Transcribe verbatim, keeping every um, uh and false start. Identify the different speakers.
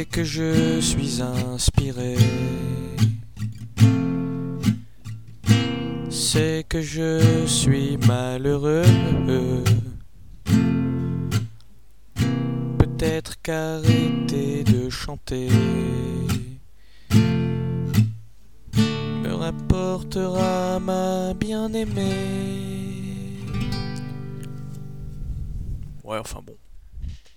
Speaker 1: C'est que je suis inspiré. C'est que je suis malheureux. Peut-être qu'arrêter de chanter me rapportera ma bien-aimée. Ouais, enfin bon.